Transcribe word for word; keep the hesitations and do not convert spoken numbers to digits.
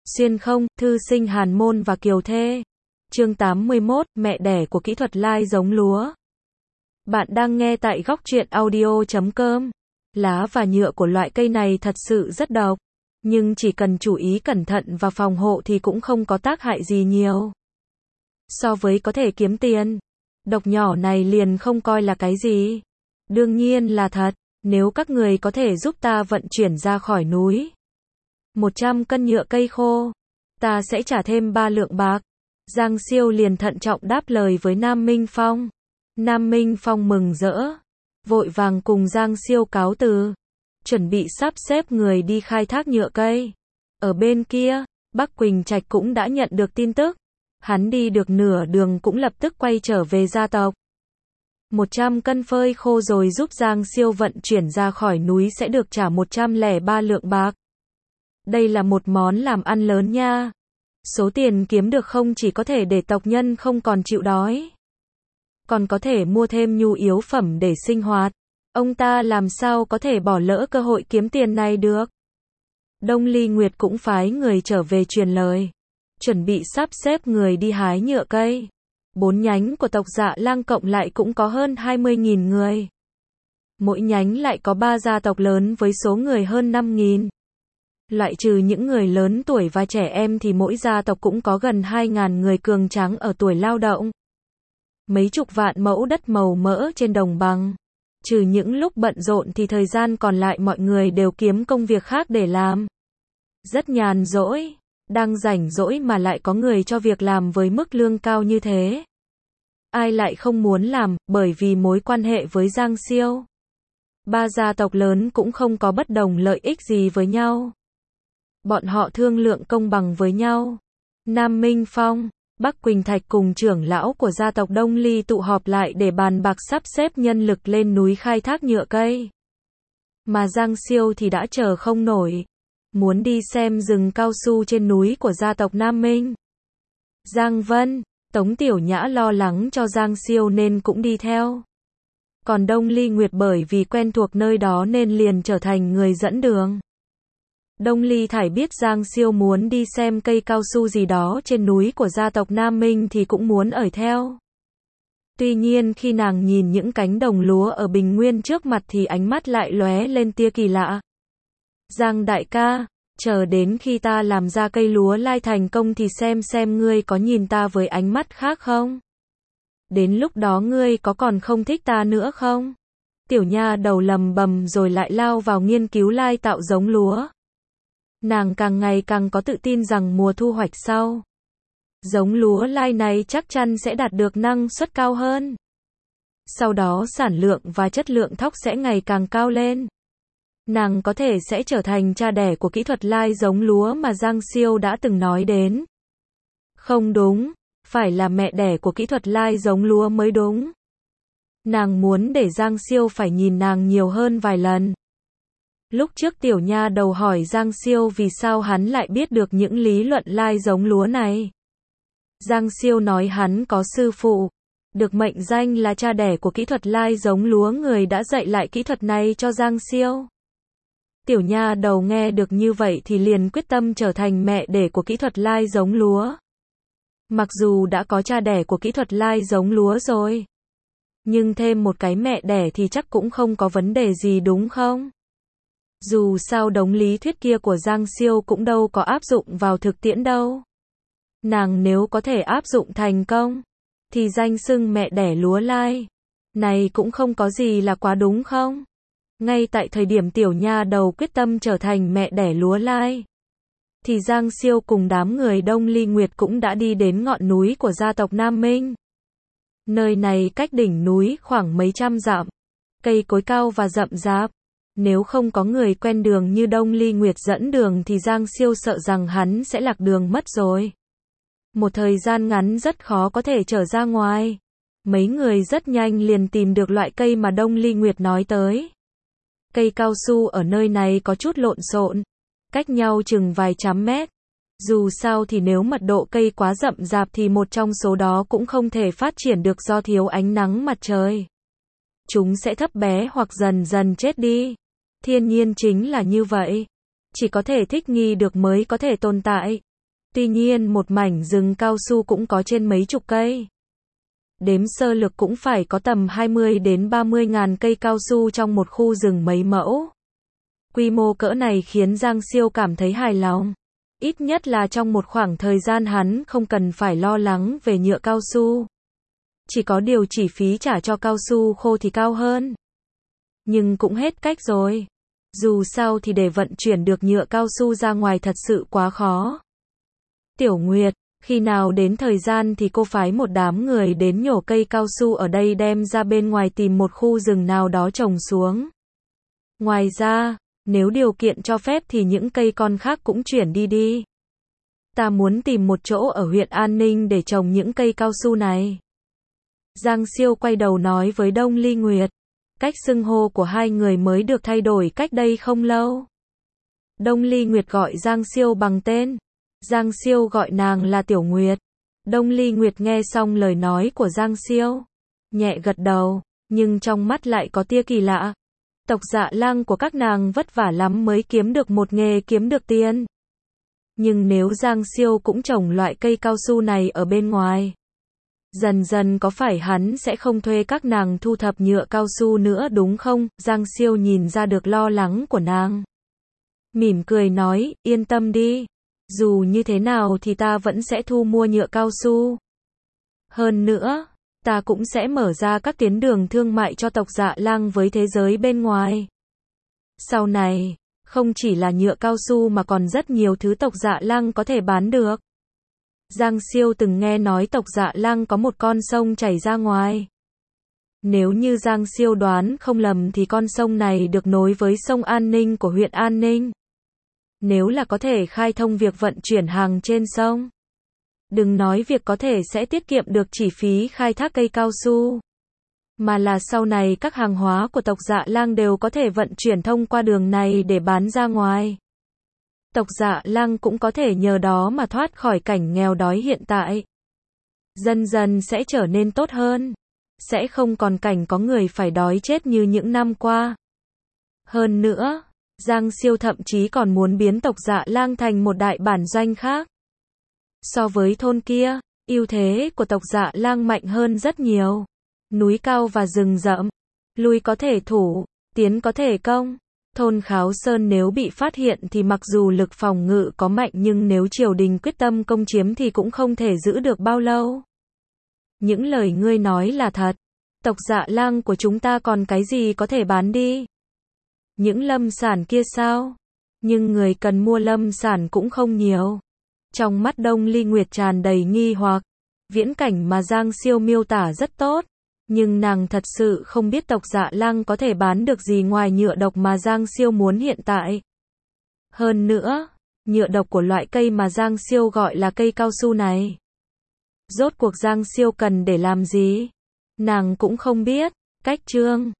Xuyên không, thư sinh Hàn Môn và Kiều Thê. Chương tám mươi mốt, mẹ đẻ của kỹ thuật lai giống lúa. Bạn đang nghe tại góc truyện audio chấm com. Lá và nhựa của loại cây này thật sự rất độc, nhưng chỉ cần chú ý cẩn thận và phòng hộ thì cũng không có tác hại gì nhiều. So với có thể kiếm tiền, độc nhỏ này liền không coi là cái gì. Đương nhiên là thật, nếu các người có thể giúp ta vận chuyển ra khỏi núi một trăm cân nhựa cây khô, ta sẽ trả thêm ba lượng bạc. Giang Siêu liền thận trọng đáp lời với Nam Minh Phong. Nam Minh Phong mừng rỡ, vội vàng cùng Giang Siêu cáo từ, chuẩn bị sắp xếp người đi khai thác nhựa cây. Ở bên kia, Bắc Quỳnh Trạch cũng đã nhận được tin tức. Hắn đi được nửa đường cũng lập tức quay trở về gia tộc. một trăm cân phơi khô rồi giúp Giang Siêu vận chuyển ra khỏi núi sẽ được trả một trăm lẻ ba lượng bạc. Đây là một món làm ăn lớn nha. Số tiền kiếm được không chỉ có thể để tộc nhân không còn chịu đói, còn có thể mua thêm nhu yếu phẩm để sinh hoạt. Ông ta làm sao có thể bỏ lỡ cơ hội kiếm tiền này được. Đông Ly Nguyệt cũng phái người trở về truyền lời, chuẩn bị sắp xếp người đi hái nhựa cây. Bốn nhánh của tộc Dạ Lang cộng lại cũng có hơn hai mươi nghìn người. Mỗi nhánh lại có ba gia tộc lớn với số người hơn năm nghìn. Loại trừ những người lớn tuổi và trẻ em thì mỗi gia tộc cũng có gần hai nghìn người cường tráng ở tuổi lao động. Mấy chục vạn mẫu đất màu mỡ trên đồng bằng. Trừ những lúc bận rộn thì thời gian còn lại mọi người đều kiếm công việc khác để làm. Rất nhàn rỗi, đang rảnh rỗi mà lại có người cho việc làm với mức lương cao như thế. Ai lại không muốn làm, bởi vì mối quan hệ với Giang Siêu. Ba gia tộc lớn cũng không có bất đồng lợi ích gì với nhau. Bọn họ thương lượng công bằng với nhau. Nam Minh Phong, Bắc Quỳnh Thạch cùng trưởng lão của gia tộc Đông Ly tụ họp lại để bàn bạc sắp xếp nhân lực lên núi khai thác nhựa cây. Mà Giang Siêu thì đã chờ không nổi, muốn đi xem rừng cao su trên núi của gia tộc Nam Minh. Giang Vân, Tống Tiểu Nhã lo lắng cho Giang Siêu nên cũng đi theo. Còn Đông Ly Nguyệt bởi vì quen thuộc nơi đó nên liền trở thành người dẫn đường. Đông Ly Thải biết Giang Siêu muốn đi xem cây cao su gì đó trên núi của gia tộc Nam Minh thì cũng muốn ở theo. Tuy nhiên khi nàng nhìn những cánh đồng lúa ở bình nguyên trước mặt thì ánh mắt lại lóe lên tia kỳ lạ. Giang đại ca, chờ đến khi ta làm ra cây lúa lai thành công thì xem xem ngươi có nhìn ta với ánh mắt khác không? Đến lúc đó ngươi có còn không thích ta nữa không? Tiểu nha đầu lầm bầm rồi lại lao vào nghiên cứu lai tạo giống lúa. Nàng càng ngày càng có tự tin rằng mùa thu hoạch sau, giống lúa lai này chắc chắn sẽ đạt được năng suất cao hơn. Sau đó sản lượng và chất lượng thóc sẽ ngày càng cao lên. Nàng có thể sẽ trở thành cha đẻ của kỹ thuật lai giống lúa mà Giang Siêu đã từng nói đến. Không đúng, phải là mẹ đẻ của kỹ thuật lai giống lúa mới đúng. Nàng muốn để Giang Siêu phải nhìn nàng nhiều hơn vài lần. Lúc trước tiểu nha đầu hỏi Giang Siêu vì sao hắn lại biết được những lý luận lai giống lúa này. Giang Siêu nói hắn có sư phụ, được mệnh danh là cha đẻ của kỹ thuật lai giống lúa, người đã dạy lại kỹ thuật này cho Giang Siêu. Tiểu nha đầu nghe được như vậy thì liền quyết tâm trở thành mẹ đẻ của kỹ thuật lai giống lúa. Mặc dù đã có cha đẻ của kỹ thuật lai giống lúa rồi, nhưng thêm một cái mẹ đẻ thì chắc cũng không có vấn đề gì đúng không? Dù sao đống lý thuyết kia của Giang Siêu cũng đâu có áp dụng vào thực tiễn đâu. Nàng nếu có thể áp dụng thành công, thì danh xưng mẹ đẻ lúa lai này cũng không có gì là quá đúng không? Ngay tại thời điểm tiểu nha đầu quyết tâm trở thành mẹ đẻ lúa lai, thì Giang Siêu cùng đám người Đông Ly Nguyệt cũng đã đi đến ngọn núi của gia tộc Nam Minh. Nơi này cách đỉnh núi khoảng mấy trăm dặm, cây cối cao và rậm rạp. Nếu không có người quen đường như Đông Ly Nguyệt dẫn đường thì Giang Siêu sợ rằng hắn sẽ lạc đường mất rồi. Một thời gian ngắn rất khó có thể trở ra ngoài. Mấy người rất nhanh liền tìm được loại cây mà Đông Ly Nguyệt nói tới. Cây cao su ở nơi này có chút lộn xộn, cách nhau chừng vài trăm mét. Dù sao thì nếu mật độ cây quá rậm rạp thì một trong số đó cũng không thể phát triển được do thiếu ánh nắng mặt trời. Chúng sẽ thấp bé hoặc dần dần chết đi. Thiên nhiên chính là như vậy. Chỉ có thể thích nghi được mới có thể tồn tại. Tuy nhiên một mảnh rừng cao su cũng có trên mấy chục cây. Đếm sơ lược cũng phải có tầm hai mươi đến ba mươi ngàn cây cao su trong một khu rừng mấy mẫu. Quy mô cỡ này khiến Giang Siêu cảm thấy hài lòng. Ít nhất là trong một khoảng thời gian hắn không cần phải lo lắng về nhựa cao su. Chỉ có điều chi phí trả cho cao su khô thì cao hơn. Nhưng cũng hết cách rồi. Dù sao thì để vận chuyển được nhựa cao su ra ngoài thật sự quá khó. Tiểu Nguyệt, khi nào đến thời gian thì cô phái một đám người đến nhổ cây cao su ở đây đem ra bên ngoài tìm một khu rừng nào đó trồng xuống. Ngoài ra, nếu điều kiện cho phép thì những cây con khác cũng chuyển đi đi. Ta muốn tìm một chỗ ở huyện An Ninh để trồng những cây cao su này. Giang Siêu quay đầu nói với Đông Ly Nguyệt. Cách xưng hô của hai người mới được thay đổi cách đây không lâu. Đông Ly Nguyệt gọi Giang Siêu bằng tên. Giang Siêu gọi nàng là Tiểu Nguyệt. Đông Ly Nguyệt nghe xong lời nói của Giang Siêu, nhẹ gật đầu, nhưng trong mắt lại có tia kỳ lạ. Tộc Dạ Lang của các nàng vất vả lắm mới kiếm được một nghề kiếm được tiền. Nhưng nếu Giang Siêu cũng trồng loại cây cao su này ở bên ngoài, dần dần có phải hắn sẽ không thuê các nàng thu thập nhựa cao su nữa đúng không? Giang Siêu nhìn ra được lo lắng của nàng. Mỉm cười nói, yên tâm đi. Dù như thế nào thì ta vẫn sẽ thu mua nhựa cao su. Hơn nữa, ta cũng sẽ mở ra các tuyến đường thương mại cho tộc Dạ Lang với thế giới bên ngoài. Sau này, không chỉ là nhựa cao su mà còn rất nhiều thứ tộc Dạ Lang có thể bán được. Giang Siêu từng nghe nói tộc Dạ Lang có một con sông chảy ra ngoài. Nếu như Giang Siêu đoán không lầm thì con sông này được nối với sông An Ninh của huyện An Ninh. Nếu là có thể khai thông việc vận chuyển hàng trên sông, đừng nói việc có thể sẽ tiết kiệm được chi phí khai thác cây cao su, mà là sau này các hàng hóa của tộc Dạ Lang đều có thể vận chuyển thông qua đường này để bán ra ngoài. Tộc Dạ Lang cũng có thể nhờ đó mà thoát khỏi cảnh nghèo đói hiện tại. Dần dần sẽ trở nên tốt hơn, sẽ không còn cảnh có người phải đói chết như những năm qua. Hơn nữa, Giang Siêu thậm chí còn muốn biến tộc Dạ Lang thành một đại bản doanh khác. So với thôn kia, ưu thế của tộc Dạ Lang mạnh hơn rất nhiều. Núi cao và rừng rậm, lui có thể thủ, tiến có thể công. Thôn Kháo Sơn nếu bị phát hiện thì mặc dù lực phòng ngự có mạnh nhưng nếu triều đình quyết tâm công chiếm thì cũng không thể giữ được bao lâu. Những lời ngươi nói là thật. Tộc Dạ Lang của chúng ta còn cái gì có thể bán đi? Những lâm sản kia sao? Nhưng người cần mua lâm sản cũng không nhiều. Trong mắt Đông Ly Nguyệt tràn đầy nghi hoặc. Viễn cảnh mà Giang Siêu miêu tả rất tốt. Nhưng nàng thật sự không biết tộc Dạ Lang có thể bán được gì ngoài nhựa độc mà Giang Siêu muốn hiện tại. Hơn nữa, nhựa độc của loại cây mà Giang Siêu gọi là cây cao su này. Rốt cuộc Giang Siêu cần để làm gì? Nàng cũng không biết. Cách chương